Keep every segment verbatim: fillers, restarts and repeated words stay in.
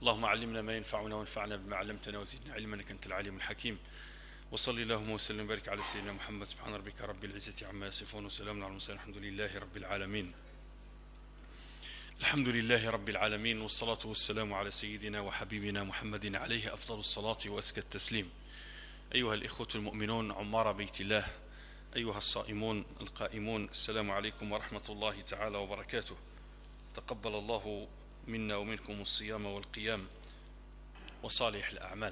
اللهم علمنا ما ينفعنا وانفعنا بما علمتنا وزدنا علما انك انت العليم الحكيم. وصلي اللهم وسلم وبارك على سيدنا محمد. سبحان ربك رب العزة عما يصفون وسلام على المرسلين الحمد لله رب العالمين. الحمد لله رب العالمين، والصلاة والسلام على سيدنا وحبيبنا محمد عليه أفضل الصلاة وأزكى التسليم. أيها الإخوة المؤمنون عمار بيت الله، أيها الصائمون القائمون، السلام عليكم ورحمة الله تعالى وبركاته. تقبل الله منا ومنكم الصيام والقيام وصالح الأعمال.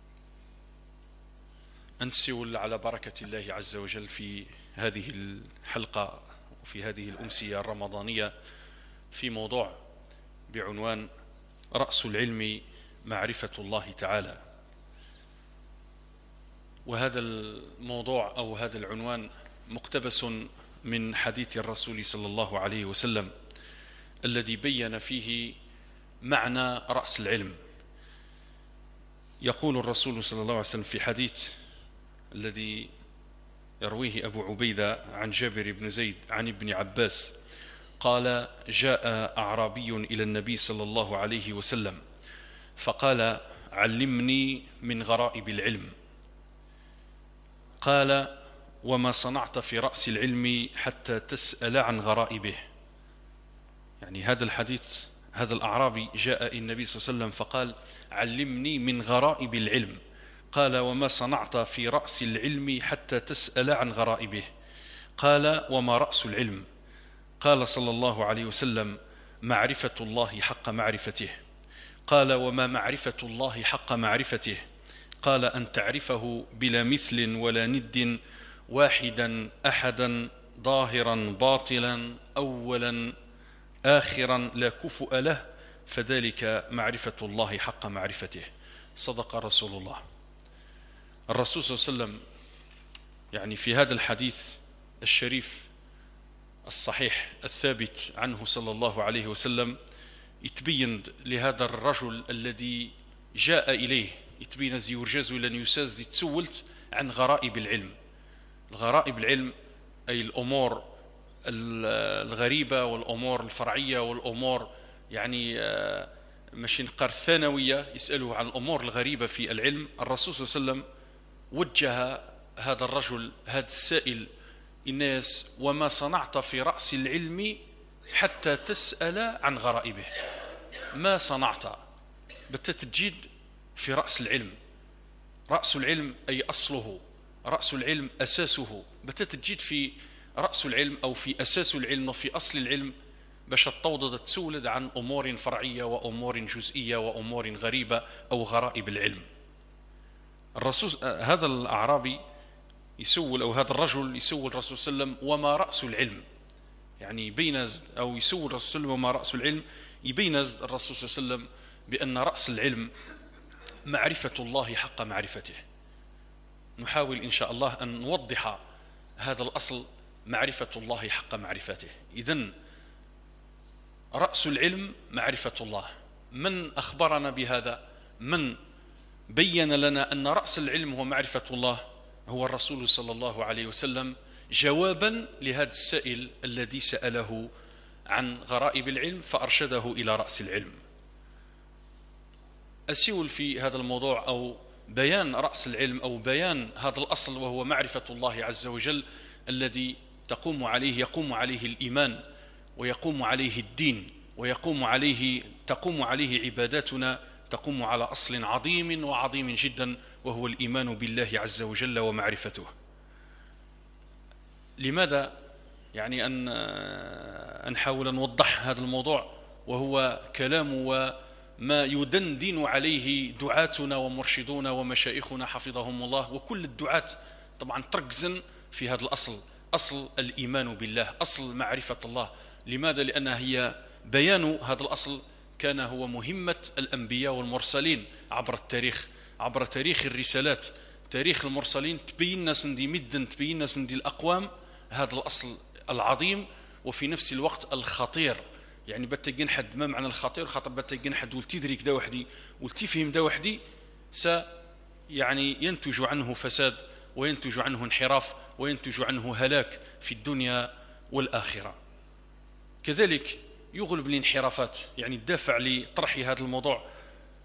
أنسول على بركة الله عز وجل في هذه الحلقة وفي هذه الأمسية الرمضانية في موضوع بعنوان رأس العلم معرفة الله تعالى. وهذا الموضوع أو هذا العنوان مقتبس من حديث الرسول صلى الله عليه وسلم الذي بين فيه معنى رأس العلم. يقول الرسول صلى الله عليه وسلم في حديث الذي يرويه أبو عبيدة عن جابر بن زيد عن ابن عباس قال: جاء أعرابي إلى النبي صلى الله عليه وسلم فقال: علمني من غرائب العلم. قال: وما صنعت في رأس العلم حتى تسأل عن غرائبه. يعني هذا الحديث، هذا الأعرابي جاء النبي صلى الله عليه وسلم فقال: علمني من غرائب العلم. قال: وما صنعت في رأس العلم حتى تسأل عن غرائبه. قال: وما رأس العلم؟ قال صلى الله عليه وسلم: معرفة الله حق معرفته. قال: وما معرفة الله حق معرفته؟ قال: أن تعرفه بلا مثل ولا ند، واحدا أحدا، ظاهرا باطلا، أولا آخرا، لا كفؤ له، فذلك معرفة الله حق معرفته. صدق رسول الله. الرسول صلى الله عليه وسلم يعني في هذا الحديث الشريف الصحيح الثابت عنه صلى الله عليه وسلم يتبين لهذا الرجل الذي جاء إليه، يتبين زي يرجز لن يساز زي تسولت عن غرائب العلم. الغرائب العلم أي الأمور الغريبة والأمور الفرعية والأمور يعني ماشي نقار الثانوية، يسأله عن الأمور الغريبة في العلم. الرسول صلى الله عليه وسلم وجه هذا الرجل، هذا السائل، الناس: وما صنعت في رأس العلم حتى تسأل عن غرائبه. ما صنعت بتتجد في رأس العلم. رأس العلم أي أصله، رأس العلم أساسه، بتتجد في رأس العلم أو في أساس العلم وفي أصل العلم باش تتوضد تسولد عن أمور فرعية وأمور جزئية وأمور غريبة أو غرائب العلم. الرسول هذا الأعرابي يسول أو هذا الرجل يسول الرسول صلى الله عليه وسلم: وما رأس العلم؟ يعني بين أو يسول الرسول صلى الله عليه وسلم: وما رأس العلم؟ يبين الرسول صلى الله عليه وسلم بأن رأس العلم معرفة الله حق معرفته. نحاول إن شاء الله أن نوضح هذا الأصل، معرفة الله حق معرفته. إذن رأس العلم معرفة الله. من أخبرنا بهذا؟ من بين لنا أن رأس العلم هو معرفة الله؟ هو الرسول صلى الله عليه وسلم، جوابا لهذا السائل الذي سأله عن غرائب العلم فأرشده إلى رأس العلم. أسيول في هذا الموضوع أو بيان رأس العلم أو بيان هذا الأصل، وهو معرفة الله عز وجل الذي تقوم عليه يقوم عليه الإيمان ويقوم عليه الدين ويقوم عليه تقوم عليه عباداتنا، تقوم على أصل عظيم وعظيم جدا، وهو الإيمان بالله عز وجل ومعرفته. لماذا يعني أن أن نحاول نوضح هذا الموضوع، وهو كلام وما يدندن عليه دعاتنا ومرشدون ومشايخنا حفظهم الله، وكل الدعاة طبعا تركزن في هذا الأصل، أصل الإيمان بالله، أصل معرفة الله. لماذا؟ لأنها هي بيان هذا الأصل كان هو مهمة الأنبياء والمرسلين عبر التاريخ، عبر تاريخ الرسالات، تاريخ المرسلين، تبين ناس ندي مدن، تبين ناس ندي الأقوام هذا الأصل العظيم وفي نفس الوقت الخطير. يعني بتجين حد ما معنى الخطير؟ خاطر بتجين حد ولتدرك دا وحدي ولتفهم دا وحدي س يعني ينتج عنه فساد وينتج عنه انحراف وينتج عنه هلاك في الدنيا والآخرة. كذلك يغلب الانحرافات، يعني الدافع لطرح هذا الموضوع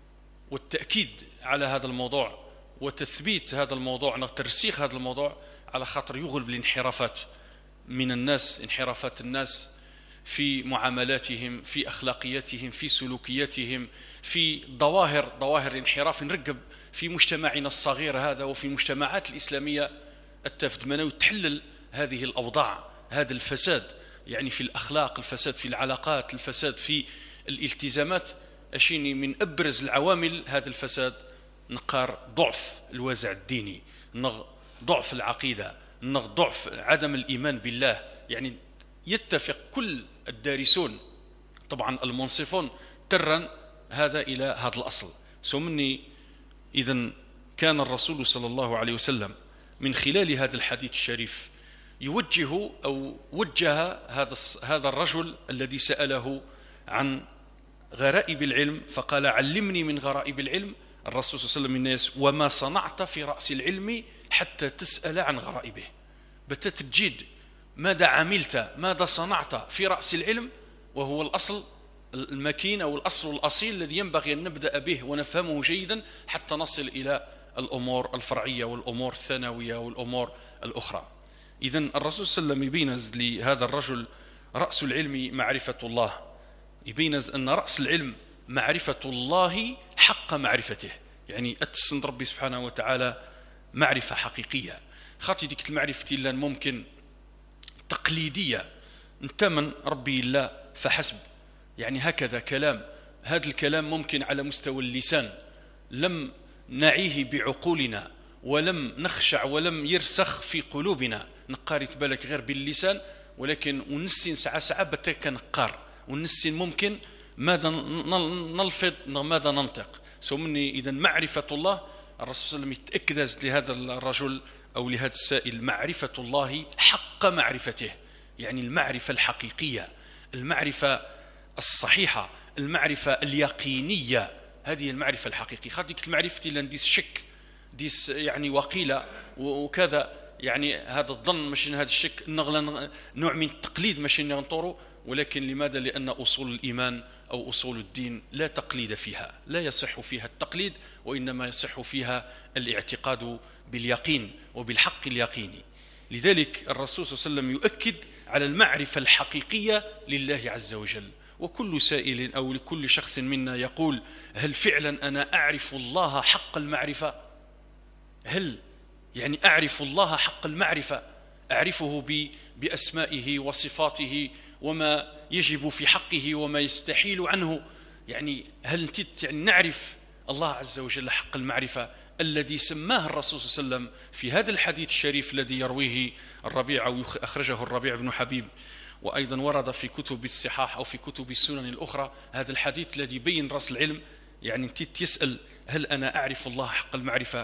والتأكيد على هذا الموضوع وتثبيت هذا الموضوع وترسيخ هذا الموضوع، على خاطر يغلب الانحرافات من الناس، انحرافات الناس في معاملاتهم، في أخلاقياتهم، في سلوكياتهم، في ظواهر ظواهر انحراف نرقب في مجتمعنا الصغير هذا وفي المجتمعات الإسلامية التفدمنة، وتحلل هذه الأوضاع، هذا الفساد يعني في الأخلاق، الفساد في العلاقات، الفساد في الالتزامات. أشيني من أبرز العوامل هذا الفساد نقار ضعف الوازع الديني، نغ ضعف العقيدة، نغ ضعف عدم الإيمان بالله. يعني يتفق كل الدارسون طبعا المنصفون ترا هذا إلى هذا الأصل. سومني إذن كان الرسول صلى الله عليه وسلم من خلال هذا الحديث الشريف يوجه أو وجه هذا هذا الرجل الذي سأله عن غرائب العلم، فقال علمني من غرائب العلم. الرسول صلى الله عليه وسلم الناس وما صنعت في رأس العلم حتى تسأل عن غرائبه. بتت تجد ماذا عملت، ماذا صنعت في رأس العلم، وهو الأصل المكين أو الأصل الأصيل الذي ينبغي أن نبدأ به ونفهمه جيدا حتى نصل إلى الأمور الفرعية والأمور الثانوية والأمور الأخرى. إذن الرسول صلى الله عليه وسلم يبينز لهذا الرجل رأس العلم معرفة الله، يبينز أن رأس العلم معرفة الله حق معرفته، يعني أتسند ربي سبحانه وتعالى معرفة حقيقية. خاطي ديك المعرفة إلا ممكن تقليدية انتمن ربي الله فحسب، يعني هكذا كلام، هذا الكلام ممكن على مستوى اللسان لم نعيه بعقولنا ولم نخشع ولم يرسخ في قلوبنا، نقارت بالك غير باللسان، ولكن ونسين ساعة ساعة بتك نقار ونسين ممكن ماذا نلفظ ماذا ننطق. سومني إذا معرفة الله، الرسول صلى الله عليه وسلم يتأكد لهذا الرجل أو لهذا السائل معرفة الله حق معرفته، يعني المعرفة الحقيقية، المعرفة الصحيحة، المعرفة اليقينية، هذه المعرفة الحقيقية. خاطيك المعرفة اللي نديس شك ديس يعني وقيلة وكذا، يعني هذا الظن ماشي هذا الشك نغلى نوع من التقليد ماشي نغنطورو، ولكن لماذا؟ لأن أصول الإيمان أو أصول الدين لا تقليد فيها، لا يصح فيها التقليد، وإنما يصح فيها الاعتقاد باليقين وبالحق اليقيني. لذلك الرسول صلى الله عليه وسلم يؤكد على المعرفة الحقيقية لله عز وجل. وكل سائل أو لكل شخص منا يقول هل فعلا أنا أعرف الله حق المعرفة؟ هل يعني أعرف الله حق المعرفة، أعرفه بأسمائه وصفاته وما يجب في حقه وما يستحيل عنه؟ يعني هل يعني نعرف الله عز وجل حق المعرفة الذي سماه الرسول صلى الله عليه وسلم في هذا الحديث الشريف الذي يرويه الربيع أو أخرجه الربيع بن حبيب، وأيضا ورد في كتب الصحاح أو في كتب السنن الأخرى هذا الحديث الذي بين رأس العلم. يعني انت يسأل هل أنا أعرف الله حق المعرفة،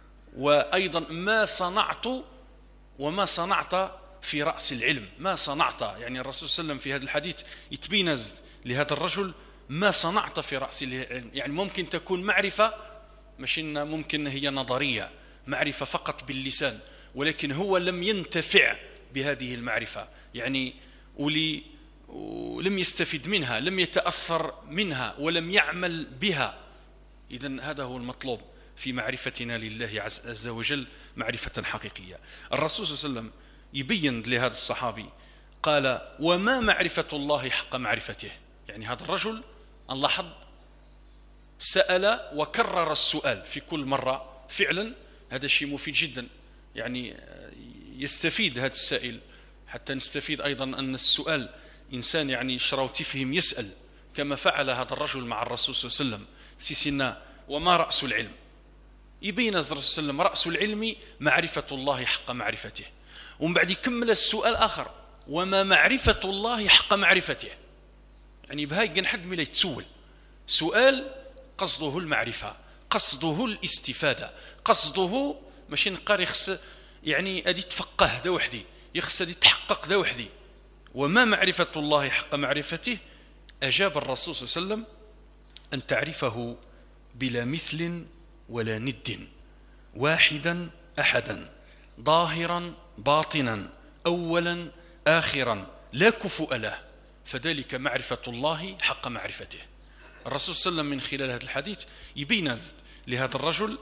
وأيضا ما صنعت وما صنعت في رأس العلم، ما صنعت. يعني الرسول صلى الله عليه وسلم في هذا الحديث يتبينز لهذا الرجل ما صنعت في رأس العلم. يعني ممكن تكون معرفة مش ممكن هي نظرية، معرفة فقط باللسان، ولكن هو لم ينتفع بهذه المعرفة، يعني ولي ولم يستفيد منها، لم يتأثر منها ولم يعمل بها. إذن هذا هو المطلوب في معرفتنا لله عز وجل معرفة حقيقية. الرسول صلى الله عليه وسلم يبين لهذا الصحابي قال وما معرفة الله حق معرفته. يعني هذا الرجل نلاحظ سأل وكرر السؤال في كل مرة، فعلا هذا الشيء مفيد جدا، يعني يستفيد هذا السائل، حتى نستفيد أيضا أن السؤال إنسان يعني شراو تفهم يسأل كما فعل هذا الرجل مع الرسول صلى الله عليه وسلم. سيسنا وما رأس العلم؟ يبين الرسول صلى الله عليه وسلم رأس العلم معرفة الله حق معرفته، ومن بعد يكمل السؤال آخر وما معرفة الله حق معرفته. يعني بهاي جنحد ملا يتسول سؤال قصده المعرفة، قصده الاستفادة، قصده ماشي نقار يخص يعني أدي تفقه ذا وحدي، يخص أدي تحقق ذا وحدي. وما معرفة الله حق معرفته؟ أجاب الرسول صلى الله عليه وسلم أن تعرفه بلا مثل ولا ند، واحدا أحدا، ظاهرا باطنا، أولا آخرا، لا كفؤ له، فذلك معرفة الله حق معرفته. الرسول صلى الله عليه وسلم من خلال هذا الحديث يبين لهذا الرجل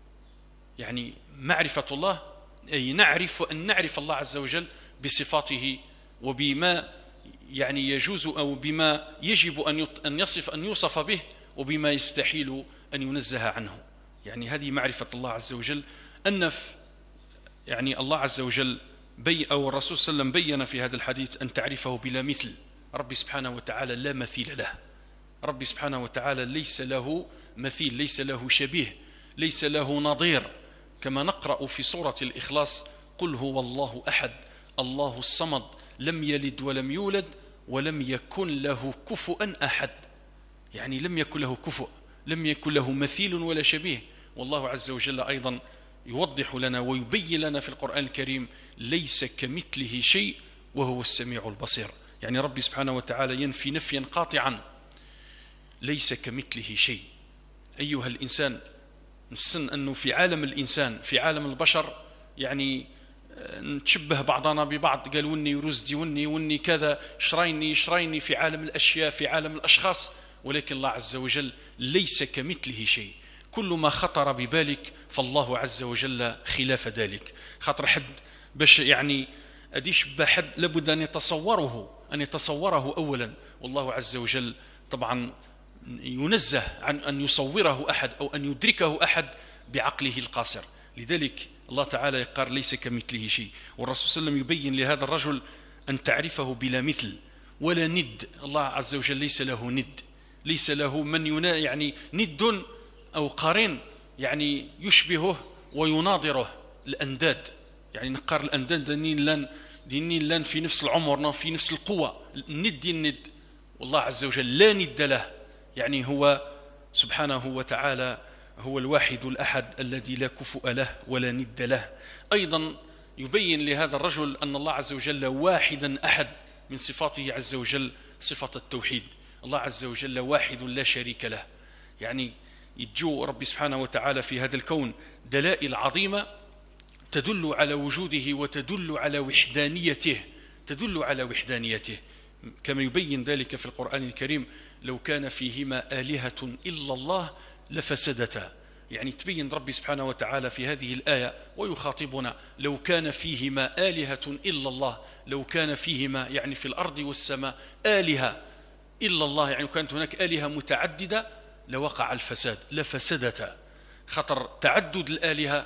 يعني معرفة الله، أي نعرف أن نعرف الله عز وجل بصفاته وبما يعني يجوز أو بما يجب أن يصف أن يوصف به وبما يستحيل أن ينزه عنه. يعني هذه معرفة الله عز وجل. أنف يعني الله عز وجل بي أو الرسول صلى الله عليه وسلم بين في هذا الحديث أن تعرفه بلا مثل. ربي سبحانه وتعالى لا مثيل له، ربي سبحانه وتعالى ليس له مثيل، ليس له شبيه، ليس له نظير. كما نقرأ في سورة الإخلاص: قل هو الله أحد الله الصمد لم يلد ولم يولد ولم يكن له كفؤا أحد. يعني لم يكن له كفؤ، لم يكن له مثيل ولا شبيه. والله عز وجل أيضا يوضح لنا ويبين لنا في القرآن الكريم: ليس كمثله شيء وهو السميع البصير. يعني ربي سبحانه وتعالى ينفي نفيا قاطعا: ليس كمثله شيء. أيها الإنسان، نسن أنه في عالم الإنسان، في عالم البشر، يعني نتشبه بعضنا ببعض. قال وني ورزدي وني وني كذا، شرايني شرايني في عالم الأشياء، في عالم الأشخاص. ولكن الله عز وجل ليس كمثله شيء. كل ما خطر ببالك فالله عز وجل خلاف ذلك. خاطر حد باش يعني أديش بحد لابد أن يتصوره أن يتصوره أولا، والله عز وجل طبعا ينزه عن أن يصوره أحد أو أن يدركه أحد بعقله القاصر. لذلك الله تعالى يقال: ليس كمثله شيء. والرسول صلى الله عليه وسلم يبين لهذا الرجل أن تعرفه بلا مثل ولا ند. الله عز وجل ليس له ند، ليس له من ينا يعني ند أو قارن يعني يشبهه ويناظره. الأنداد، يعني نقار الأنداد دينين لان دينين لان في نفس العمر، في نفس القوة. الند الند، والله عز وجل لا ند له. يعني هو سبحانه وتعالى هو الواحد الأحد الذي لا كفؤ له ولا ند له. أيضا يبين لهذا الرجل أن الله عز وجل واحدا أحد، من صفاته عز وجل صفة التوحيد. الله عز وجل واحد لا شريك له. يعني يجو ربي سبحانه وتعالى في هذا الكون دلائل عظيمة تدل على وجوده وتدل على وحدانيته، تدل على وحدانيته كما يبين ذلك في القرآن الكريم: لو كان فيهما آلهة إلا الله لفسدتا. يعني تبين ربي سبحانه وتعالى في هذه الآية ويخاطبنا: لو كان فيهما آلهة إلا الله، لو كان فيهما يعني في الأرض والسماء آلهة إلا الله، يعني كانت هناك آلهة متعددة لوقع الفساد، لفسدتا. خطر تعدد الآلهة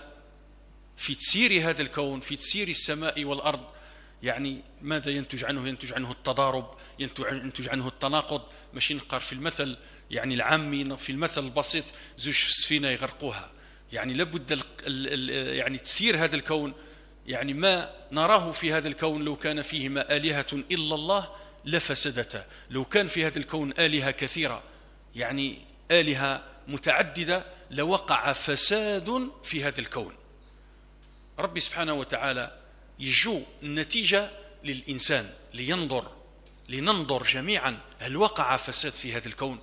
في تسيير هذا الكون، في تسيير السماء والأرض، يعني ماذا ينتج عنه؟ ينتج عنه التضارب، ينتج عنه التناقض. ماشي نقار في المثل يعني العامي، في المثل البسيط: زوج في السفينة يغرقوها. يعني لابد يعني تسيير هذا الكون، يعني ما نراه في هذا الكون لو كان فيهما آلهة إلا الله لفسدتا. لو كان في هذا الكون آلهة كثيرة، يعني آلهة متعددة، لوقع فساد في هذا الكون. ربي سبحانه وتعالى يجو النتيجة للإنسان لينظر لننظر جميعا هل وقع فساد في هذا الكون.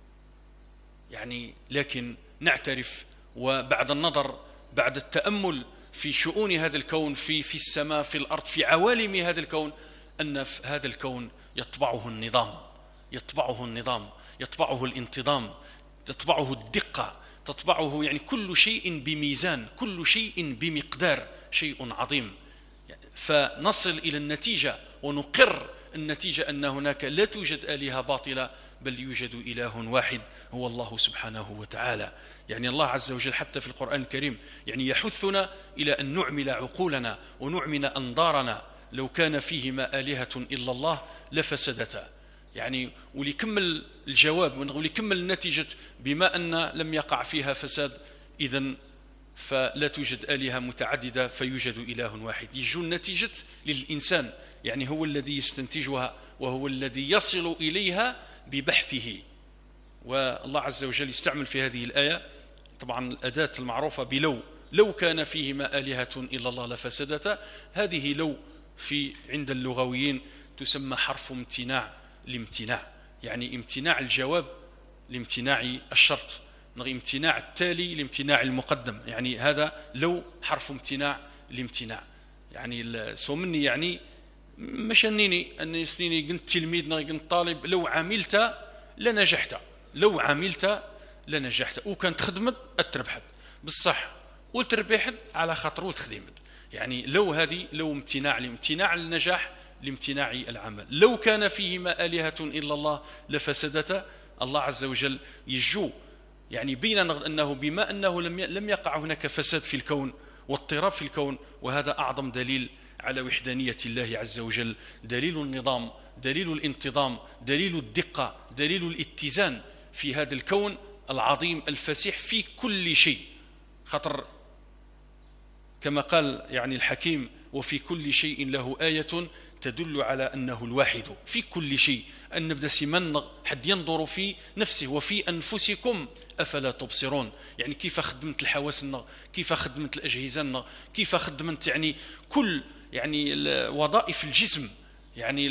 يعني لكن نعترف وبعد النظر، بعد التأمل في شؤون هذا الكون، في في السماء، في الأرض، في عوالم هذا الكون، أن في هذا الكون يطبعه النظام، يطبعه النظام، يطبعه الانتظام، تطبعه الدقة، تطبعه يعني كل شيء بميزان، كل شيء بمقدار، شيء عظيم. فنصل إلى النتيجة ونقر النتيجة أن هناك لا توجد آلهة باطلة، بل يوجد إله واحد هو الله سبحانه وتعالى. يعني الله عز وجل حتى في القرآن الكريم يعني يحثنا إلى أن نعمل عقولنا ونعمل أنظارنا. لو كان فيهما آلهة إلا الله لفسدتا. يعني وليكمل الجواب وليكمل النتيجة: بما أن لم يقع فيها فساد إذن فلا توجد آلهة متعددة فيوجد إله واحد. يجو النتيجة للإنسان، يعني هو الذي يستنتجها وهو الذي يصل إليها ببحثه. والله عز وجل يستعمل في هذه الآية طبعا الأداة المعروفة بلو: لو كان فيهما آلهة إلا الله لفسدتا. هذه لو في عند اللغويين تسمى حرف امتناع لامتناع، يعني امتناع الجواب لامتناع الشرط، امتناع التالي لامتناع المقدم. يعني هذا لو حرف امتناع لامتناع. يعني سومني يعني مش أنني أني سنيني قلت تلميذ قلت طالب: لو عملت لنجحت. لو عملت لنجحت، وكانت خدمت اتربحت بصح وتربحت على خاطر وتخدمت. يعني لو هذه لو امتناع لامتناع النجاح لامتناع العمل. لو كان فيهما آلهة إلا الله لفسدتا. الله عز وجل يجو يعني بين أنه بما أنه لم لم يقع هناك فساد في الكون واضطراب في الكون، وهذا أعظم دليل على وحدانية الله عز وجل، دليل النظام، دليل الانتظام، دليل الدقة، دليل الاتزان في هذا الكون العظيم الفسيح في كل شيء. خطر كما قال يعني الحكيم: وفي كل شيء له آية تدل على أنه الواحد. في كل شيء أن نبدأ سيمن حد ينظر في نفسه: وفي أنفسكم أفلا تبصرون. يعني كيف خدمت الحواسنا، كيف خدمت الأجهزة، كيف خدمت يعني كل يعني وظائف الجسم، يعني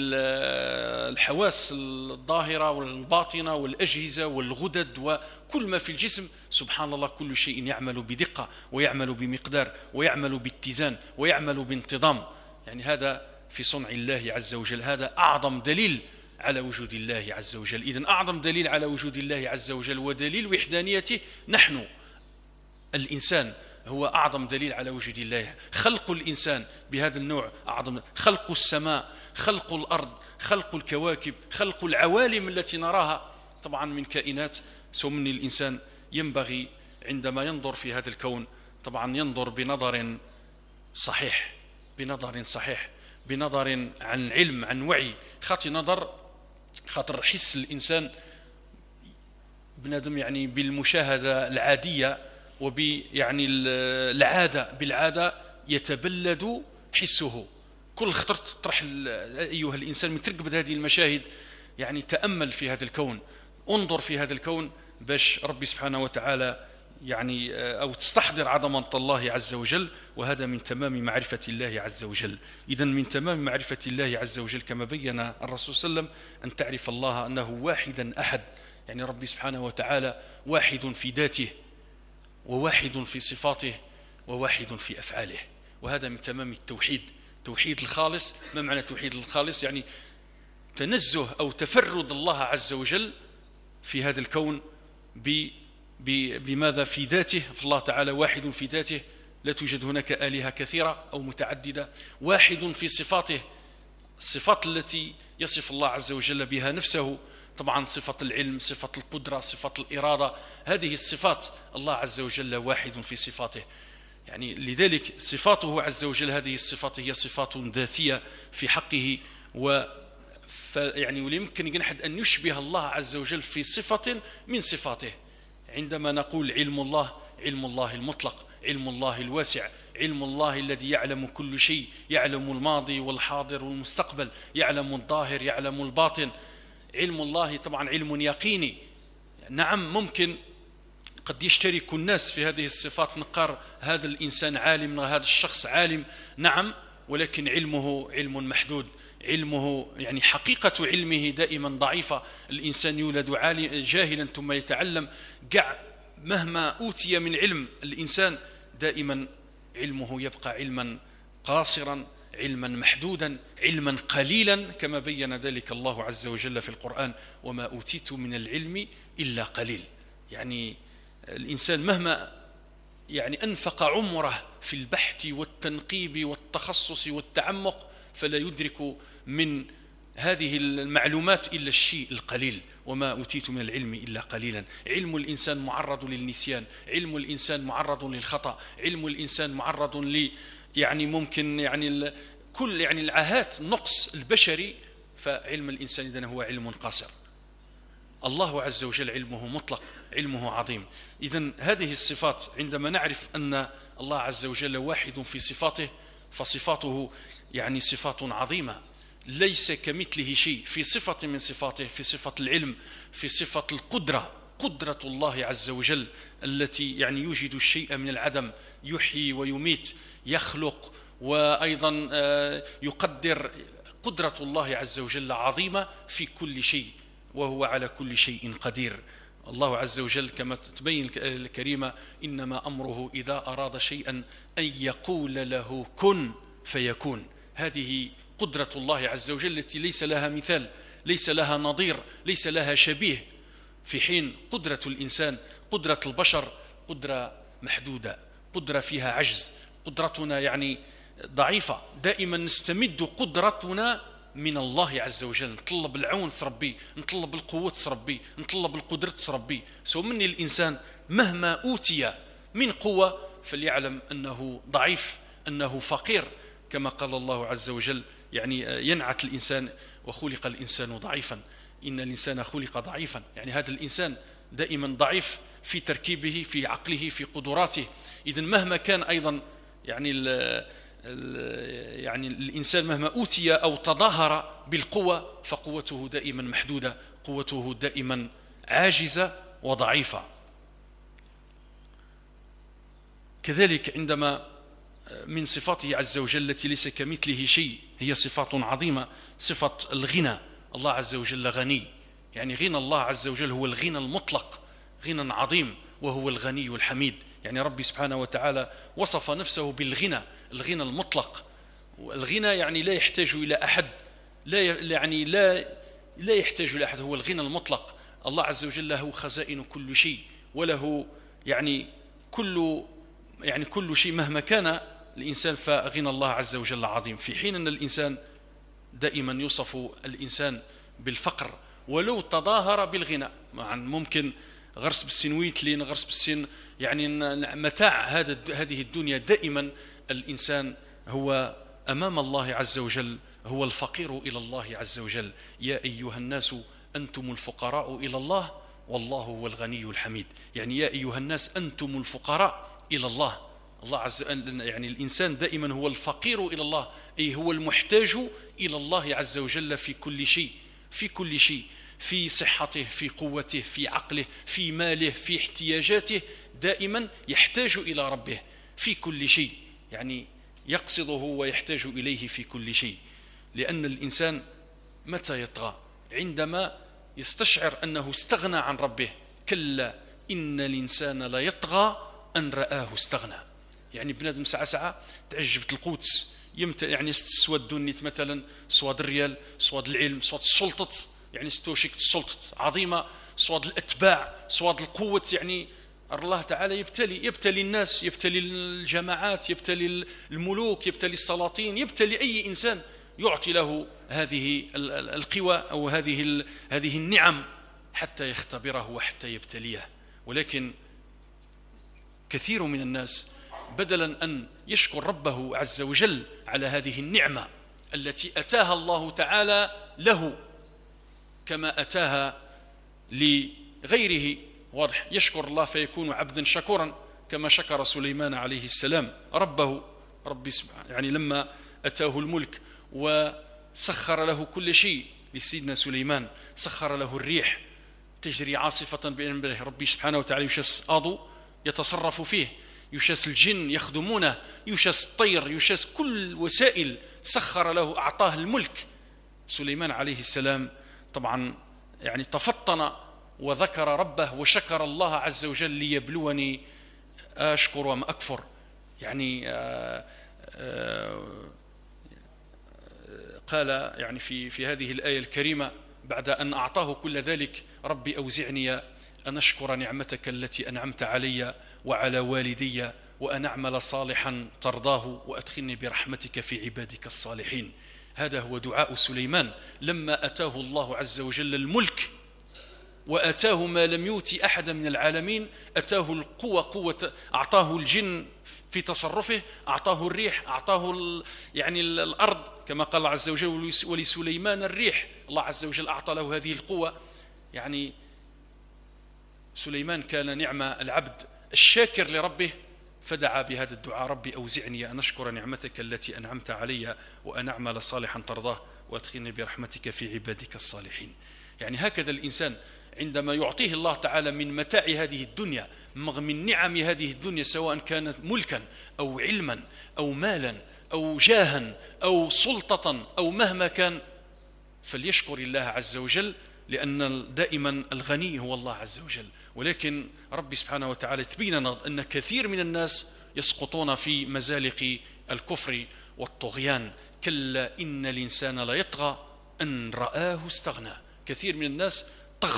الحواس الظاهرة والباطنة والأجهزة والغدد وكل ما في الجسم. سبحان الله، كل شيء يعمل بدقة ويعمل بمقدار ويعمل باتزان ويعمل بانتظام. يعني هذا في صنع الله عز وجل، هذا أعظم دليل على وجود الله عز وجل. إذن أعظم دليل على وجود الله عز وجل ودليل وحدانيته نحن الإنسان هو أعظم دليل على وجود الله. خلق الإنسان بهذا النوع أعظم، خلق السماء، خلق الأرض، خلق الكواكب، خلق العوالم التي نراها طبعا من كائنات. سمن الإنسان ينبغي عندما ينظر في هذا الكون طبعا ينظر بنظر صحيح، بنظر صحيح، بنظر عن علم، عن وعي. خاطي نظر خاطر حس الإنسان بنادم يعني بالمشاهدة العادية وبيعني العادة، بالعادة يتبلد حسه. كل خطر تطرح أيها الإنسان من ترقب هذه المشاهد، يعني تأمل في هذا الكون، انظر في هذا الكون باش ربي سبحانه وتعالى يعني أو تستحضر عظمة الله عز وجل. وهذا من تمام معرفة الله عز وجل. إذن من تمام معرفة الله عز وجل كما بين الرسول صلى الله عليه وسلم أن تعرف الله أنه واحدا أحد. يعني ربي سبحانه وتعالى واحد في ذاته وواحد في صفاته وواحد في أفعاله، وهذا من تمام التوحيد، توحيد الخالص. ما معنى توحيد الخالص؟ يعني تنزه أو تفرد الله عز وجل في هذا الكون ب بماذا؟ في ذاته. فالله تعالى واحد في ذاته، لا توجد هناك آلهة كثيرة أو متعددة. واحد في صفاته، الصفات التي يصف الله عز وجل بها نفسه، طبعا صفة العلم، صفة القدرة، صفة الإرادة، هذه الصفات الله عز وجل واحد في صفاته. يعني لذلك صفاته عز وجل هذه الصفات هي صفات ذاتية في حقه. و يعني ولا يمكن أحد أن يشبه الله عز وجل في صفة من صفاته. عندما نقول علم الله، علم الله المطلق، علم الله الواسع، علم الله الذي يعلم كل شيء، يعلم الماضي والحاضر والمستقبل، يعلم الظاهر، يعلم الباطن. علم الله طبعا علم يقيني. نعم ممكن قد يشترك الناس في هذه الصفات، نقار هذا الإنسان عالم، هذا الشخص عالم، نعم، ولكن علمه علم محدود. علمه يعني حقيقة علمه دائما ضعيفة. الإنسان يولد جاهلا ثم يتعلم. قع مهما أوتي من علم الإنسان دائما علمه يبقى علما قاصرا، علما محدودا، علما قليلا، كما بين ذلك الله عز وجل في القرآن: وما أوتيت من العلم إلا قليل. يعني الإنسان مهما يعني أنفق عمره في البحث والتنقيب والتخصص والتعمق فلا يدرك من هذه المعلومات إلا الشيء القليل. وما أوتيت من العلم إلا قليلا. علم الإنسان معرض للنسيان، علم الإنسان معرض للخطأ، علم الإنسان معرض ل يعني ممكن يعني كل يعني العاهات النقص البشري. فعلم الإنسان إذن هو علم قاصر. الله عز وجل علمه مطلق، علمه عظيم. إذن هذه الصفات عندما نعرف أن الله عز وجل واحد في صفاته، فصفاته يعني صفات عظيمة ليس كمثله شيء في صفة من صفاته، في صفة العلم، في صفة القدرة، قدرة الله عز وجل التي يعني يوجد الشيء من العدم، يحيي ويميت، يخلق وأيضا يقدر. قدرة الله عز وجل عظيمة في كل شيء، وهو على كل شيء قدير. الله عز وجل كما تبين الكريمة: إنما أمره إذا أراد شيئا أن يقول له كن فيكون. هذه قدرة الله عز وجل التي ليس لها مثال، ليس لها نظير، ليس لها شبيه. في حين قدرة الإنسان، قدرة البشر قدرة محدودة، قدرة فيها عجز، قدرتنا يعني ضعيفة. دائما نستمد قدرتنا من الله عز وجل، نطلب العون ربي، نطلب القوة ربي، نطلب القدرة ربي. سو مني الإنسان مهما أوتي من قوة فليعلم أنه ضعيف، أنه فقير، كما قال الله عز وجل يعني ينعت الإنسان وخلق الإنسان ضعيفا، إن الإنسان خلق ضعيفا. يعني هذا الإنسان دائما ضعيف في تركيبه، في عقله، في قدراته. إذن مهما كان أيضا يعني ال ال يعني الإنسان مهما أوتي أو تظاهر بالقوة فقوته دائما محدودة، قوته دائما عاجزة وضعيفة. كذلك عندما من صفاته عز وجل التي ليس كمثله شيء هي صفات عظيمة، صفة الغنى. الله عز وجل غني، يعني غنى الله عز وجل هو الغنى المطلق، غنى عظيم، وهو الغني الحميد. يعني ربي سبحانه وتعالى وصف نفسه بالغنى، الغنى المطلق. الغنى يعني لا يحتاج إلى أحد، لا يعني لا لا يحتاج إلى أحد، هو الغنى المطلق. الله عز وجل له خزائن كل شيء، وله يعني كل يعني كل شيء مهما كان الإنسان فغنى الله عز وجل عظيم. في حين أن الإنسان دائما يوصف الإنسان بالفقر ولو تظاهر بالغنى. ممكن غرس بالسنويت لين غرس بالسن، يعني متاع هذا هذه الدنيا. دائما الإنسان هو أمام الله عز وجل هو الفقير إلى الله عز وجل. يا أيها الناس أنتم الفقراء إلى الله والله هو الغني الحميد. يعني يا أيها الناس أنتم الفقراء إلى الله. الله عز وجل يعني الإنسان دائما هو الفقير إلى الله، أي هو المحتاج إلى الله عز وجل في كل شيء، في كل شيء، في صحته، في قوته، في عقله، في ماله، في احتياجاته. دائما يحتاج إلى ربه في كل شيء، يعني يقصده ويحتاج إليه في كل شيء. لأن الإنسان متى يطغى؟ عندما يستشعر أنه استغنى عن ربه. كلا إن الإنسان لا يطغى أن رآه استغنى. يعني بنادم ساعة ساعة تعجبت القوتس يمت يعني سواد النت مثلا، سواد الريال، سواد العلم، سواد السلطة، يعني ستوشك السلطة عظيمة، سواد الأتباع، سواد القوة. يعني الله تعالى يبتلي يبتلي الناس، يبتلي الجماعات، يبتلي الملوك، يبتلي السلاطين، يبتلي أي إنسان يعطي له هذه القوى أو هذه هذه النعم حتى يختبره وحتى يبتليه. ولكن كثير من الناس بدلا أن يشكر ربه عز وجل على هذه النعمة التي أتاها الله تعالى له كما أتاها لغيره، واضح، يشكر الله فيكون عبدا شكورا كما شكر سليمان عليه السلام ربه. ربي يعني لما أتاه الملك وسخر له كل شيء لسيدنا سليمان، سخر له الريح تجري عاصفة بأمره، ربي سبحانه وتعالى يشاس آضو يتصرف فيه، يشاس الجن يخدمونه، يشاس الطير، يشاس كل وسائل، سخر له، أعطاه الملك. سليمان عليه السلام طبعا يعني تفطن وذكر ربه وشكر الله عز وجل ليبلوني أشكر أم أكفر. يعني آآ آآ قال يعني في في هذه الآية الكريمة بعد أن أعطاه كل ذلك: ربي أوزعني أن أشكر نعمتك التي أنعمت علي وعلى والدي وأن أعمل صالحا ترضاه وأدخلني برحمتك في عبادك الصالحين. هذا هو دعاء سليمان لما أتاه الله عز وجل الملك وأتاه ما لم يؤت أحد من العالمين. أتاه القوة، قوة، أعطاه الجن في تصرفه، أعطاه الريح، أعطاه يعني الأرض كما قال الله عز وجل: ولسليمان الريح. الله عز وجل أعطى له هذه القوة. يعني سليمان كان نعم العبد الشاكر لربه، فدعا بهذا الدعاء: ربي أوزعني أن أشكر نعمتك التي أنعمت علي وأن أعمل صالحا ترضاه وأدخلني برحمتك في عبادك الصالحين. يعني هكذا الإنسان عندما يعطيه الله تعالى من متاع هذه الدنيا، من نعم هذه الدنيا، سواء كانت ملكا أو علما أو مالا أو جاها أو سلطة أو مهما كان، فليشكر الله عز وجل، لأن دائما الغني هو الله عز وجل. ولكن ربي سبحانه وتعالى تبين أن كثير من الناس يسقطون في مزالق الكفر والطغيان. كلا إن الإنسان لا يطغى أن رآه استغنى. كثير من الناس طغى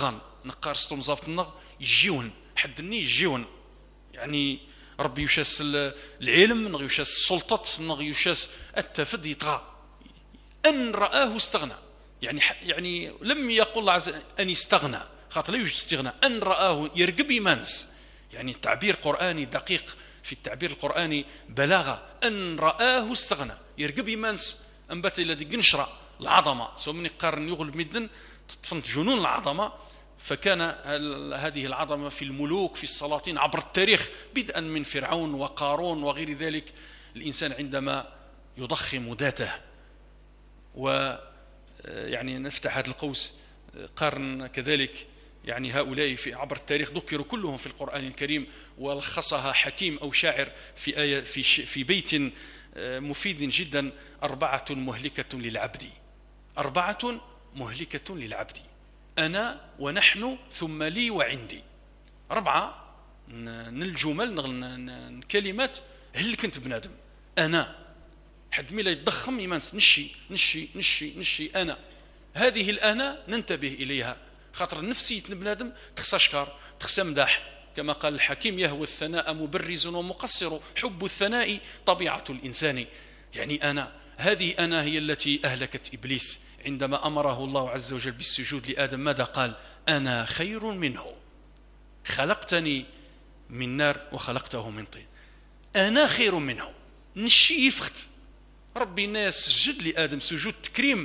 نقار ستوم زابط النغ يجيون حدني يجيون يعني ربي يشاس العلم نغ يشاس السلطة نغ يشاس التفد يطغى أن رآه استغنى يعني يعني لم يقل الله عز وجل أن يستغنى خاطر لا يوجد استغناء أن رآه يرقب يمانس يعني تعبير قرآني دقيق في التعبير القرآني بلاغة أن رآه استغنى يرقب يمانس أنبت الذي قنشرة العظمة سو من قارن يغلب مدن تطفنت جنون العظمة فكان هذه العظمة في الملوك في السلاطين عبر التاريخ بدءا من فرعون وقارون وغير ذلك. الإنسان عندما يضخم ذاته و يعني نفتح هذا القوس قارن كذلك يعني هؤلاء في عبر التاريخ ذكروا كلهم في القرآن الكريم ولخصها حكيم أو شاعر في آية في في بيت مفيد جدا أربعة مهلكة للعبد أربعة مهلكة للعبد أنا ونحن ثم لي وعندي أربعة من الجمل كلمات هل كنت بنادم أنا حد ميلا يتضخم يمانس نشي نشي نشي نشي أنا هذه الأنا ننتبه إليها خاطر نفسية بنادم تخصى شكار تخصى مداح كما قال الحكيم يهوى الثناء مبرز ومقصر حب الثناء طبيعة الإنسان يعني أنا هذه أنا هي التي أهلكت إبليس عندما أمره الله عز وجل بالسجود لآدم ماذا قال أنا خير منه خلقتني من نار وخلقته من طين أنا خير منه نشي يفخت ربي الناس سجد لآدم سجود تكريم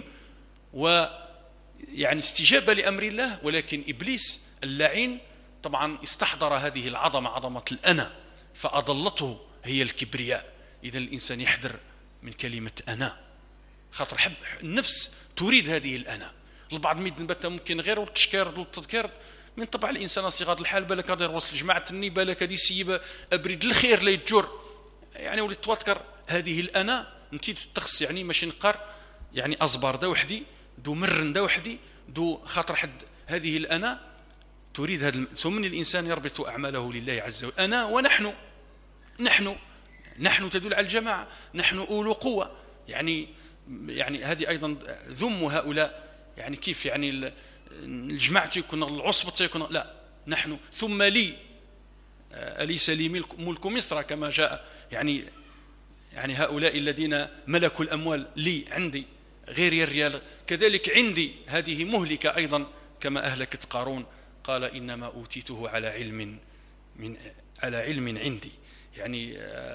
ويعني استجابة لأمر الله ولكن إبليس اللعين طبعا استحضر هذه العظمة عظمة الأنا فأضلته هي الكبرياء. إذا الإنسان يحذر من كلمة أنا خاطر حب النفس تريد هذه الأنا البعض ممكن غير والتشكير والتذكير من طبع الإنسان صيغة الحال بالك هذا وصل جماعة الني بالك هذه سيبة أبريد الخير لا يتجر يعني ولي توتكر هذه الأنا نتي تتخص يعني ماشي نقار يعني أصبر دا وحدي دو مرن دا وحدي دو خاطر حد هذه الأنا تريد هذا ثم الإنسان يربط أعماله لله عز وجل أنا ونحن نحن نحن تدل على الجماعة نحن أولو قوة يعني يعني هذه أيضا ذم هؤلاء يعني كيف يعني الجماعة يكون العصبة يكون لا نحن ثم لي أليس لي ملك, ملك مصر كما جاء يعني يعني هؤلاء الذين ملكوا الأموال لي عندي غير الريال كذلك عندي هذه مهلكة أيضا كما أهلكت قارون قال إنما أوتيته على علم من على علم عندي يعني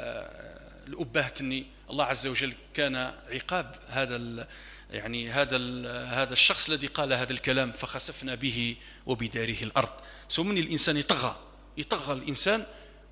الأبهتني الله عز وجل كان عقاب هذا يعني هذا هذا الشخص الذي قال هذا الكلام فخسفنا به وبداره الأرض. ثم الإنسان يطغى يطغى الإنسان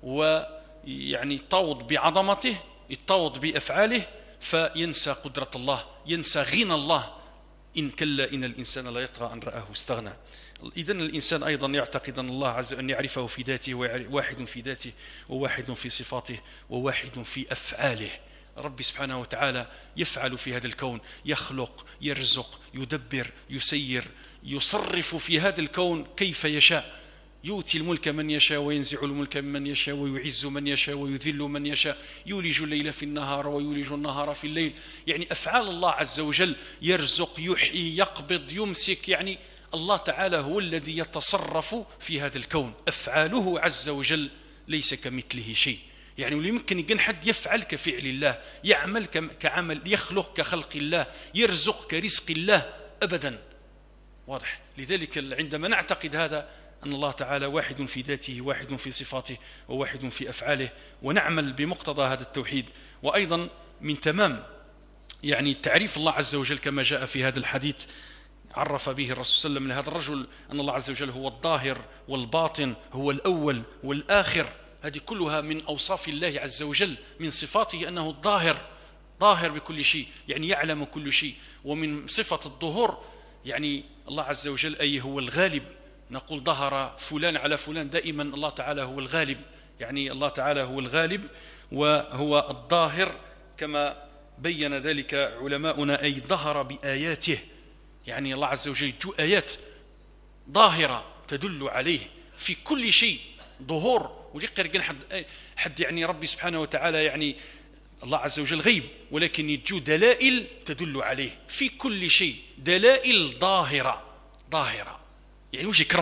ويعني يتوض بعظمته يتوض بأفعاله فينسى قدرة الله ينسى غنى الله إن كلا إن الإنسان لا يطغى أن رآه استغنى. إذن الإنسان أيضا يعتقد أن الله عز وجل أن يعرفه في ذاته واحد في ذاته وواحد في صفاته وواحد في أفعاله. ربي سبحانه وتعالى يفعل في هذا الكون يخلق يرزق يدبر يسير يصرف في هذا الكون كيف يشاء يؤتي الملك من يشاء وينزع الملك من يشاء ويعز من يشاء ويذل من يشاء يولج الليل في النهار ويولج النهار في الليل يعني أفعال الله عز وجل يرزق يحيي يقبض يمسك يعني الله تعالى هو الذي يتصرف في هذا الكون أفعاله عز وجل ليس كمثله شيء يعني ولا يمكن يكون حد يفعل كفعل الله يعمل كعمل يخلق كخلق الله يرزق كرزق الله أبدا واضح. لذلك عندما نعتقد هذا أن الله تعالى واحد في ذاته واحد في صفاته وواحد في أفعاله ونعمل بمقتضى هذا التوحيد. وأيضا من تمام يعني تعريف الله عز وجل كما جاء في هذا الحديث عرف به الرسول صلى الله عليه وسلم لهذا الرجل أن الله عز وجل هو الظاهر والباطن هو الأول والآخر هذه كلها من أوصاف الله عز وجل من صفاته أنه الظاهر ظاهر بكل شيء يعني يعلم كل شيء. ومن صفة الظهور يعني الله عز وجل أي هو الغالب نقول ظهر فلان على فلان دائما الله تعالى هو الغالب يعني الله تعالى هو الغالب وهو الظاهر كما بين ذلك علماؤنا أي ظهر بآياته يعني الله عز وجل جو آيات ظاهرة تدل عليه في كل شيء ظهور وليقر حد حد يعني ربي سبحانه وتعالى يعني الله عز وجل غيب ولكن يجو دلائل تدل عليه في كل شيء دلائل ظاهرة ظاهرة يعني وش كرمنت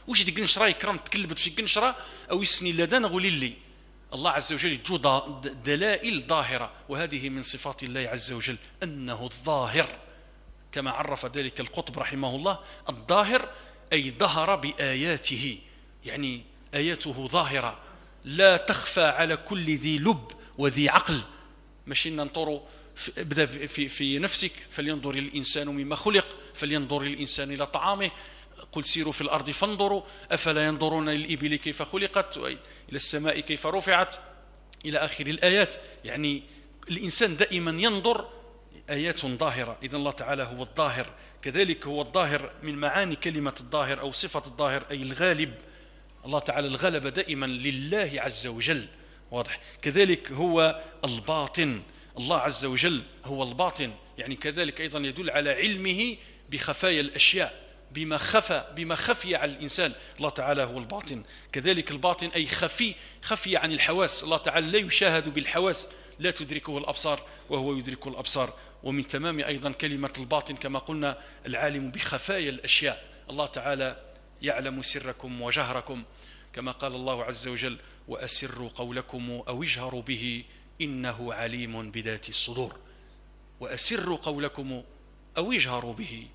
وش دي قنشرة يكرم تكلبت في قنشرة أو يسني لدان غولي لي الله عز وجل يجو دلائل ظاهرة، وهذه من صفات الله عز وجل أنه الظاهر كما عرف ذلك القطب رحمه الله. الظاهر أي ظهر بآياته، يعني آياته ظاهرة لا تخفى على كل ذي لب وذي عقل. ماشي ننظر ابدأ في, في نفسك، فلينظر الإنسان مما خلق، فلينظر الإنسان إلى طعامه، قل سيروا في الأرض فانظروا أفلا ينظرون للإبل كيف خلقت، إلى السماء كيف رفعت، إلى آخر الآيات. يعني الإنسان دائما ينظر آيات ظاهرة. إذن الله تعالى هو الظاهر. كذلك هو الظاهر من معاني كلمة الظاهر أو صفة الظاهر أي الغالب. الله تعالى الغلبة دائما لله عز وجل، واضح. كذلك هو الباطن، الله عز وجل هو الباطن، يعني كذلك أيضا يدل على علمه بخفايا الأشياء، بما خفى بما خفي على الإنسان. الله تعالى هو الباطن. كذلك الباطن أي خفي خفي عن الحواس. الله تعالى لا يشاهد بالحواس، لا تدركه الأبصار وهو يدرك الأبصار. ومن تمام أيضا كلمة الباطن كما قلنا العالم بخفايا الأشياء. الله تعالى يعلم سركم وجهركم، كما قال الله عز وجل وأسروا قولكم أو اجهروا به إنه عليم بذات الصدور. وأسروا قولكم أو اجهروا به،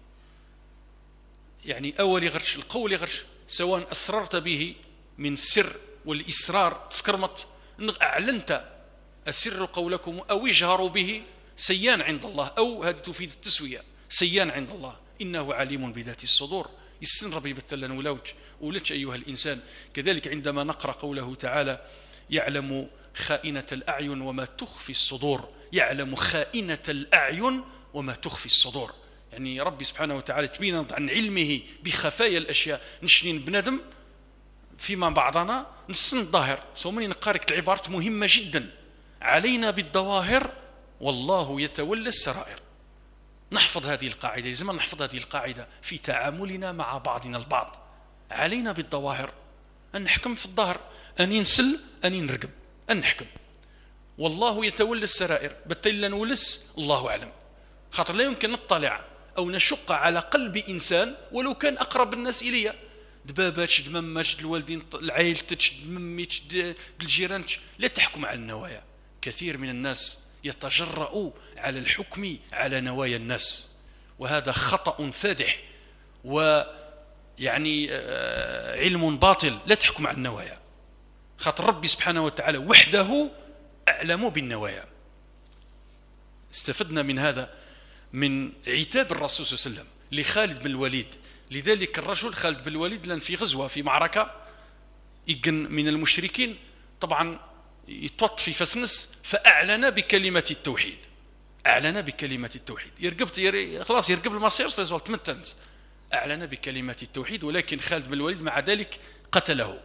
يعني أول غرش القول غرش، سواء أسررت به من السر والإسرار تسكرمت، أعلنت أسروا قولكم أو اجهروا به سيان عند الله، أو هذه تفيد التسوية، سيان عند الله إنه عليم بذات الصدور. يسن ربي بتلن ولوج ولتش أيها الإنسان. كذلك عندما نقرأ قوله تعالى يعلم خائنة الأعين وما تخفي الصدور، يعلم خائنة الأعين وما تخفي الصدور، يعني ربي سبحانه وتعالى تبين عن علمه بخفايا الأشياء. نشنين بندم فيما بعضنا نسن الظاهر. سومني نقارك العبارة مهمة جدا، علينا بالظواهر والله يتولى السرائر. نحفظ هذه القاعدة، لازم نحفظ هذه القاعدة في تعاملنا مع بعضنا البعض. علينا بالظواهر، أن نحكم في الظاهر، أن ينسل أن ينرقب أن نحكم. والله يتولى السرائر، بالتالي نولس الله أعلم. خاطر لا يمكن نطلع أو نشق على قلب إنسان ولو كان أقرب الناس إلي، دباباتش دماماتش الوالدين العائلتش دمميتش الجيران، لا تحكم على النوايا. كثير من الناس يتجرأ على الحكم على نوايا الناس، وهذا خطأ فادح ويعني علم باطل. لا تحكم على النوايا، خاطر ربي سبحانه وتعالى وحده أعلم بالنوايا. استفدنا من هذا من عتاب الرسول صلى الله عليه وسلم لخالد بن الوليد. لذلك الرجل خالد بن الوليد لان في غزوة في معركة يجن من المشركين، طبعا يتوط في فسنس، فأعلن بكلمة التوحيد. أعلن بكلمة التوحيد، يرقبت ير... خلاص يرقب المصير سيزول تمتنت. أعلن بكلمة التوحيد، ولكن خالد بن الوليد مع ذلك قتله.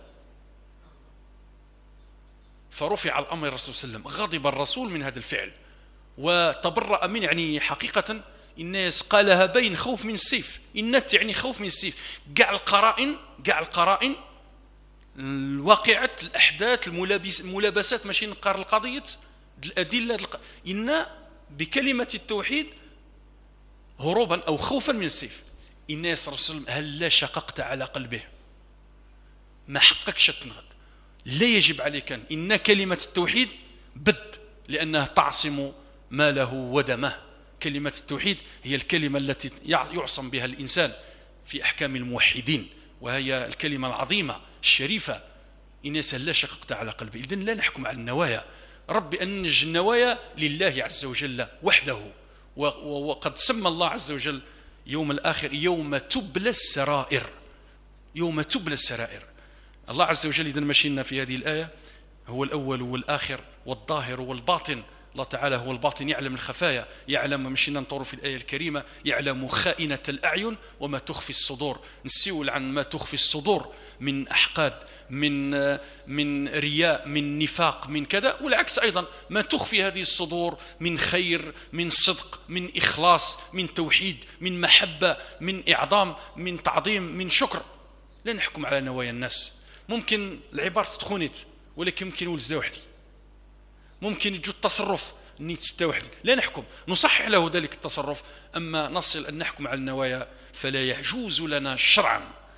فرفع الأمر الرسول صلى الله عليه وسلم، غضب الرسول من هذا الفعل وتبرأ من، يعني حقيقة الناس قالها بين خوف من السيف، النت يعني خوف من السيف. قاع القرائن قاع القرائن الواقعة الأحداث الملابس الملابسات، ماشي نقار القضية الأدلة الق... إن بكلمة التوحيد هروبا أو خوفا من السيف. الناس رسول هل لا شققت على قلبه؟ ما حقكش تنغد، لا يجب عليك أن إن كلمة التوحيد بد، لأنها تعصم ماله ودمه. كلمة التوحيد هي الكلمة التي يعصم بها الإنسان في أحكام الموحدين، وهي الكلمة العظيمة الشريفة. الناس لا شققت على قلبي. إذن لا نحكم على النوايا. ربي أنج النوايا لله عز وجل وحده، وقد سمى الله عز وجل يوم الآخر يوم تبلى السرائر. يوم تبلى السرائر. الله عز وجل إذن مشينا في هذه الآية هو الأول والآخر والظاهر والباطن. الله تعالى هو الباطن، يعلم الخفايا، يعلم، مشينا نطور في الآية الكريمة، يعلم خائنة الأعين وما تخفي الصدور. نسيول عن ما تخفي الصدور من أحقاد، من من رياء، من نفاق، من كذا، والعكس أيضا ما تخفي هذه الصدور من خير، من صدق، من إخلاص، من توحيد، من محبة، من إعظام، من تعظيم، من شكر. لا نحكم على نوايا الناس. ممكن العبارة تخونت، ولكن ممكن ولزا وحدي، ممكن يجو التصرف نيت ستة وحدي. لا نحكم، نصحح له ذلك التصرف. أما نصل أن نحكم على النوايا فلا يجوز لنا شرعا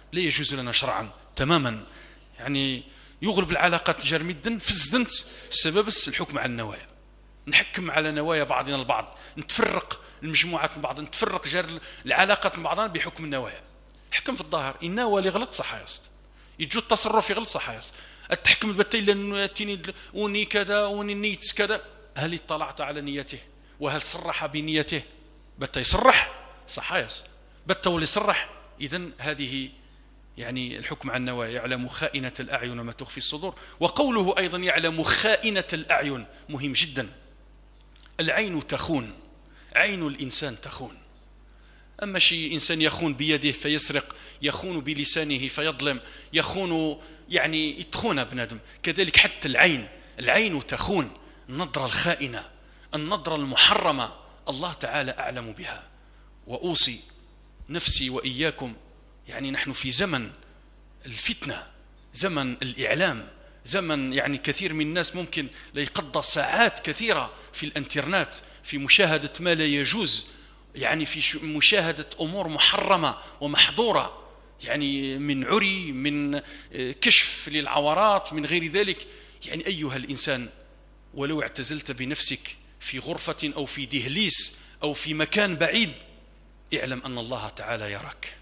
لا يجوز لنا شرعا تماما. يعني يغلب العلاقات تجار مدن فزدنت السبب الحكم على النوايا، نحكم على نوايا بعضنا البعض، نتفرق المجموعات من بعض، نتفرق جار العلاقات من بعضنا بحكم النوايا. حكم في الظاهر إن والي غلط صح ياست، يجو التصرف يغلط صح ياست، التحكم البتي لنتيني وني كذا وني نيتس كذا، هل اطلعت على نيته وهل صرح بنيته؟ بتا يصرح صح ياست، بتا واللي صرح. إذن هذه يعني الحكم على النوايا، يعلم خائنة الأعين وما تخفي الصدور. وقوله أيضا يعلم خائنة الأعين مهم جدا. العين تخون، عين الإنسان تخون. أما شيء إنسان يخون بيده فيسرق، يخون بلسانه فيظلم، يخون يعني يتخون بنادم، كذلك حتى العين، العين تخون. النظرة الخائنة، النظرة المحرمة الله تعالى أعلم بها. وأوصي نفسي وإياكم، يعني نحن في زمن الفتنة، زمن الإعلام، زمن يعني كثير من الناس ممكن ليقضى ساعات كثيرة في الانترنت في مشاهدة ما لا يجوز، يعني في مشاهدة أمور محرمة ومحظورة، يعني من عري، من كشف للعورات، من غير ذلك. يعني أيها الإنسان، ولو اعتزلت بنفسك في غرفة أو في دهليس أو في مكان بعيد، اعلم أن الله تعالى يراك،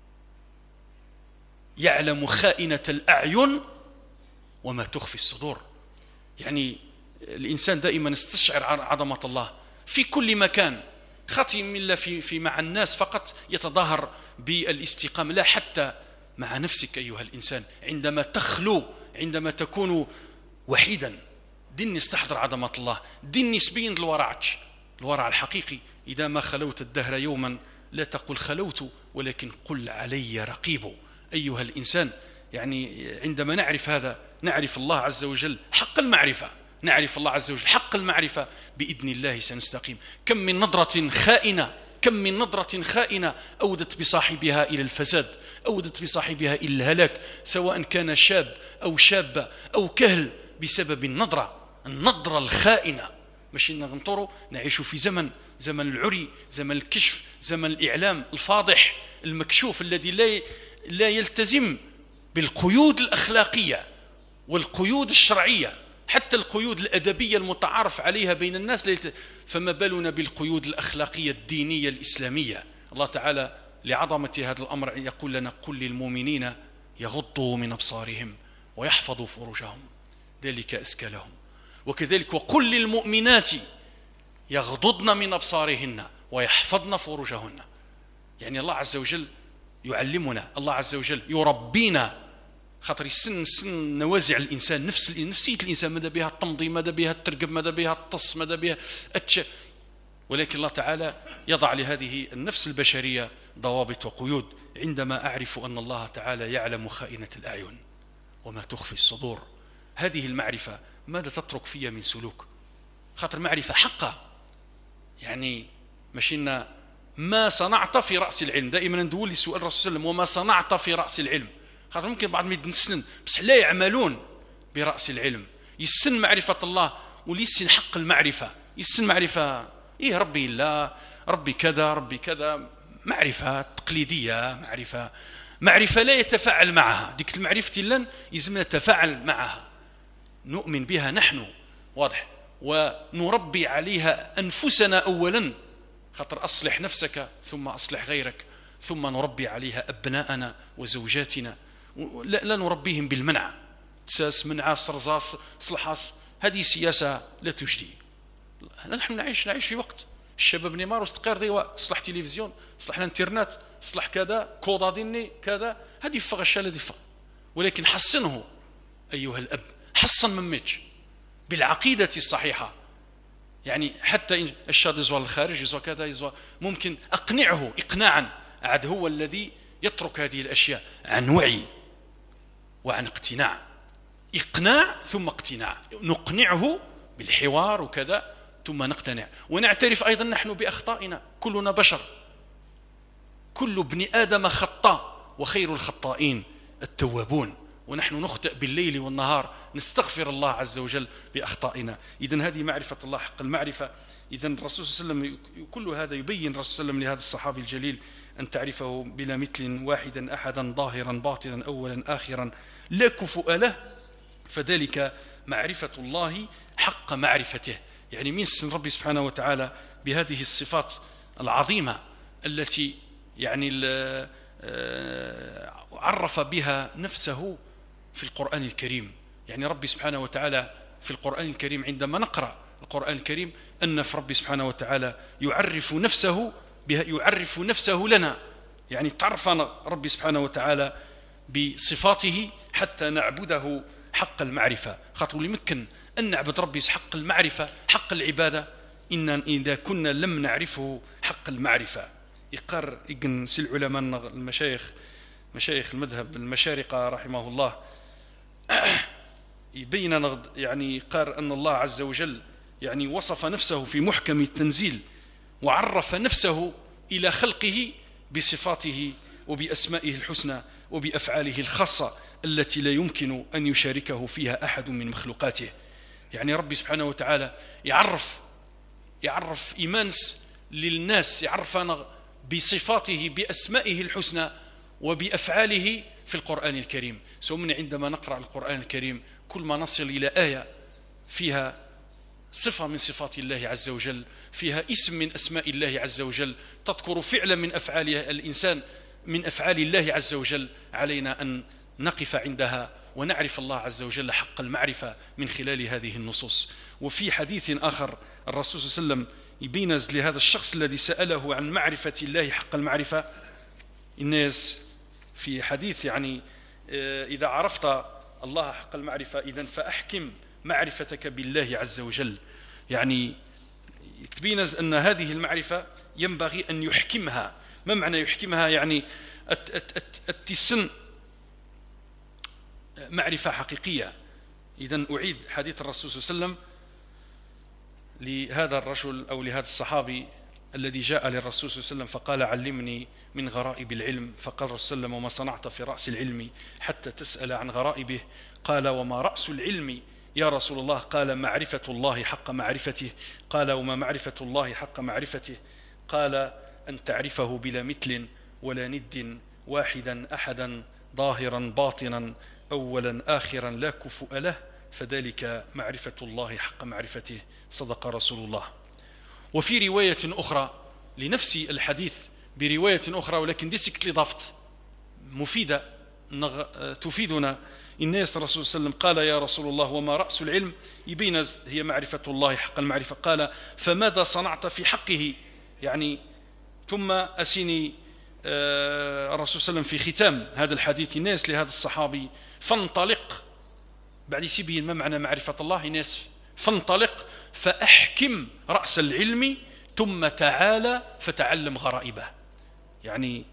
يعلم خائنة الأعين وما تخفي الصدور. يعني الإنسان دائما يستشعر عظمة الله في كل مكان، خطي من الله في, في مع الناس فقط يتظاهر بالاستقامة، لا حتى مع نفسك أيها الإنسان، عندما تخلو، عندما تكون وحيدا، دين استحضر عظمة الله، دين يسبين الورع، الورع الحقيقي. إذا ما خلوت الدهر يوما لا تقل خلوت، ولكن قل علي رقيب. أيها الإنسان، يعني عندما نعرف هذا نعرف الله عز وجل حق المعرفة، نعرف الله عز وجل حق المعرفة، بإذن الله سنستقيم. كم من نظرة خائنة، كم من نظرة خائنة أودت بصاحبها إلى الفساد، أودت بصاحبها إلى الهلاك، سواء كان شاب أو شابة أو كهل، بسبب النظرة، النظرة الخائنة. مش نغنطروا نعيش في زمن زمن العري، زمن الكشف، زمن الإعلام الفاضح المكشوف، الذي لا لا يلتزم بالقيود الأخلاقية والقيود الشرعية، حتى القيود الأدبية المتعارف عليها بين الناس، فما بالنا بالقيود الأخلاقية الدينية الإسلامية. الله تعالى لعظمة هذا الأمر يقول لنا: قل للمؤمنين يغضوا من أبصارهم ويحفظوا فروجهم ذلك أزكى لهم. وكذلك وقل للمؤمنات يغضضن من أبصارهن ويحفظن فروجهن. يعني الله عز وجل يعلمنا، الله عز وجل يربينا، خاطر السن سن نوازع الإنسان، نفس نفسية الإنسان، ماذا بها التمضي، ماذا بها الترقب، ماذا بها الطص، ماذا بها التش... ولكن الله تعالى يضع لهذه النفس البشرية ضوابط وقيود. عندما أعرف أن الله تعالى يعلم خائنة الأعين وما تخفي الصدور، هذه المعرفة ماذا تترك فيها من سلوك؟ خاطر معرفة حقة، يعني مشينا ما صنعت في رأس العلم. دائما ندول لي سؤال الرسول صلى الله عليه وسلم: وما صنعت في رأس العلم؟ خاطر ممكن بعض ما يتنسن بس لا يعملون برأس العلم، يسن معرفة الله وليسن حق المعرفة، يسن معرفة إيه ربي الله، ربي كذا، ربي كذا، معرفة تقليدية، معرفة معرفة لا يتفاعل معها. ديك المعرفة لن يزم نتفاعل معها، نؤمن بها نحن، واضح، ونربي عليها أنفسنا أولا، خاطر أصلح نفسك ثم أصلح غيرك، ثم نربي عليها أبناءنا وزوجاتنا. لا, لا نربيهم بالمنع، تساس منع صرزاس صلحاس، هذه سياسة لا تجدي. نحن نعيش نعيش في وقت الشباب نيمار واستقر ديوا، صلح تلفزيون، صلح الانترنت، صلح كذا، كودا ديني كذا، هذه فغش الذي فغ. ولكن حسنه أيها الأب، حسن مميتش بالعقيدة الصحيحة. يعني حتى إن الشاب يزوى الخارج، يزوى كذا، يزوى، ممكن أقنعه إقناعا، عاد هو الذي يترك هذه الأشياء عن وعي وعن اقتناع. إقناع ثم اقتناع، نقنعه بالحوار وكذا ثم نقتنع، ونعترف أيضا نحن بأخطائنا، كلنا بشر، كل ابن آدم خطاء وخير الخطائين التوابون. ونحن نخطئ بالليل والنهار، نستغفر الله عز وجل بأخطائنا. إذن هذه معرفة الله حق المعرفة. إذن الرسول صلى الله عليه وسلم كل هذا يبين الرسول صلى الله عليه وسلم لهذا الصحابي الجليل أن تعرفه بلا مثل، واحدا أحدا، ظاهرا باطنا، أولا آخرا، لا كفؤ له، فذلك معرفة الله حق معرفته. يعني من سن ربي سبحانه وتعالى بهذه الصفات العظيمة التي يعني عرف بها نفسه في القرآن الكريم. يعني ربي سبحانه وتعالى في القرآن الكريم عندما نقرأ القرآن الكريم أن في ربي سبحانه وتعالى يعرف نفسه بها، يعرف نفسه لنا. يعني تعرفنا ربي سبحانه وتعالى بصفاته حتى نعبده حق المعرفة. خاطر يمكن أن نعبد ربي حق المعرفة حق العبادة إن إذا كنا لم نعرفه حق المعرفة. يقر يقنس العلماء المشايخ مشايخ المذهب المشارقة رحمه الله يبين يعني قال أن الله عز وجل يعني وصف نفسه في محكم التنزيل وعرف نفسه إلى خلقه بصفاته وبأسمائه الحسنى وبأفعاله الخاصة التي لا يمكن أن يشاركه فيها أحد من مخلوقاته. يعني ربي سبحانه وتعالى يعرف يعرف إيمانس للناس، يعرفنا بصفاته بأسمائه الحسنى وبأفعاله في القرآن الكريم. سومنا عندما نقرأ القرآن الكريم كل ما نصل إلى آية فيها صفة من صفات الله عز وجل، فيها اسم من أسماء الله عز وجل، تذكر فعلا من أفعال الإنسان من أفعال الله عز وجل، علينا أن نقف عندها ونعرف الله عز وجل حق المعرفة من خلال هذه النصوص. وفي حديث آخر الرسول صلى الله عليه وسلم يبينز لهذا الشخص الذي سأله عن معرفة الله حق المعرفة الناس في حديث يعني إذا عرفت الله حق المعرفة إذن فأحكم معرفتك بالله عز وجل. يعني تبينز أن هذه المعرفة ينبغي أن يحكمها. ما معنى يحكمها؟ يعني التسن معرفة حقيقية. إذن أعيد حديث الرسول صلى الله عليه وسلم لهذا الرجل أو لهذا الصحابي الذي جاء للرسول صلى الله عليه وسلم فقال علمني من غرائب العلم. فقال الرسول صلى الله عليه وسلم وما صنعت في رأس العلم حتى تسأل عن غرائبه؟ قال وما رأس العلم يا رسول الله؟ قال معرفة الله حق معرفته. قال وما معرفة الله حق معرفته؟ قال أن تعرفه بلا مثل ولا ند، واحدا أحدا، ظاهرا باطنا، أولا آخرا، لا كفؤ له، فذلك معرفة الله حق معرفته. صدق رسول الله. وفي رواية أخرى لنفس الحديث برواية أخرى ولكن دي سكت لضافت مفيدة تفيدنا الناس. الرسول صلى الله عليه وسلم قال يا رسول الله وما رأس العلم؟ يبين هي معرفة الله حق المعرفة. قال فماذا صنعت في حقه؟ يعني ثم أسيني الرسول صلى الله عليه وسلم في ختام هذا الحديث الناس لهذا الصحابي فانطلق، بعد يسيبين ما معنى معرفة الله الناس، فانطلق فأحكم رأس العلم ثم تعالى فتعلم غرائبه. يعني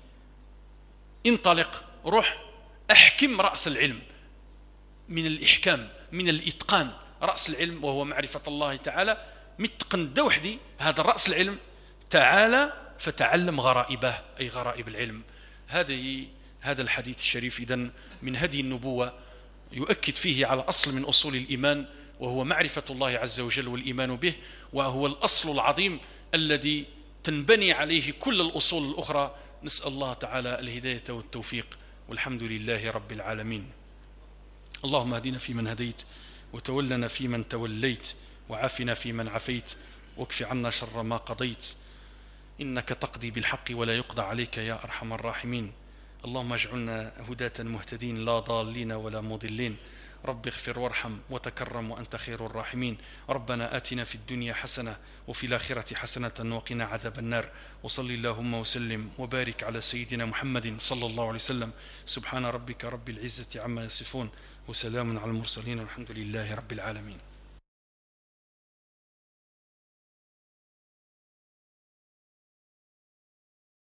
انطلق روح أحكم رأس العلم، من الإحكام من الإتقان رأس العلم وهو معرفة الله تعالى، متقن دوحدي هذا الرأس العلم، تعالى فتعلم غرائبه أي غرائب العلم. هذه هذا الحديث الشريف إذن من هدي النبوة يؤكد فيه على أصل من أصول الإيمان وهو معرفة الله عز وجل والإيمان به، وهو الأصل العظيم الذي تنبني عليه كل الأصول الأخرى. نسأل الله تعالى الهداية والتوفيق والحمد لله رب العالمين. اللهم اهدنا فيمن هديت وتولنا فيمن توليت وعافنا فيمن عافيت واكف عنا شر ما قضيت، إنك تقضي بالحق ولا يقضى عليك يا أرحم الراحمين. اللهم اجعلنا هداة مهتدين لا ضالين ولا مضلين. رب اغفر وارحم وتكرم وأنت خير الراحمين. ربنا آتنا في الدنيا حسنة وفي الآخرة حسنة وقنا عذاب النار. وصل اللهم وسلم وبارك على سيدنا محمد صلى الله عليه وسلم. سبحان ربك رب العزة عما يصفون وسلام على المرسلين والحمد لله رب العالمين.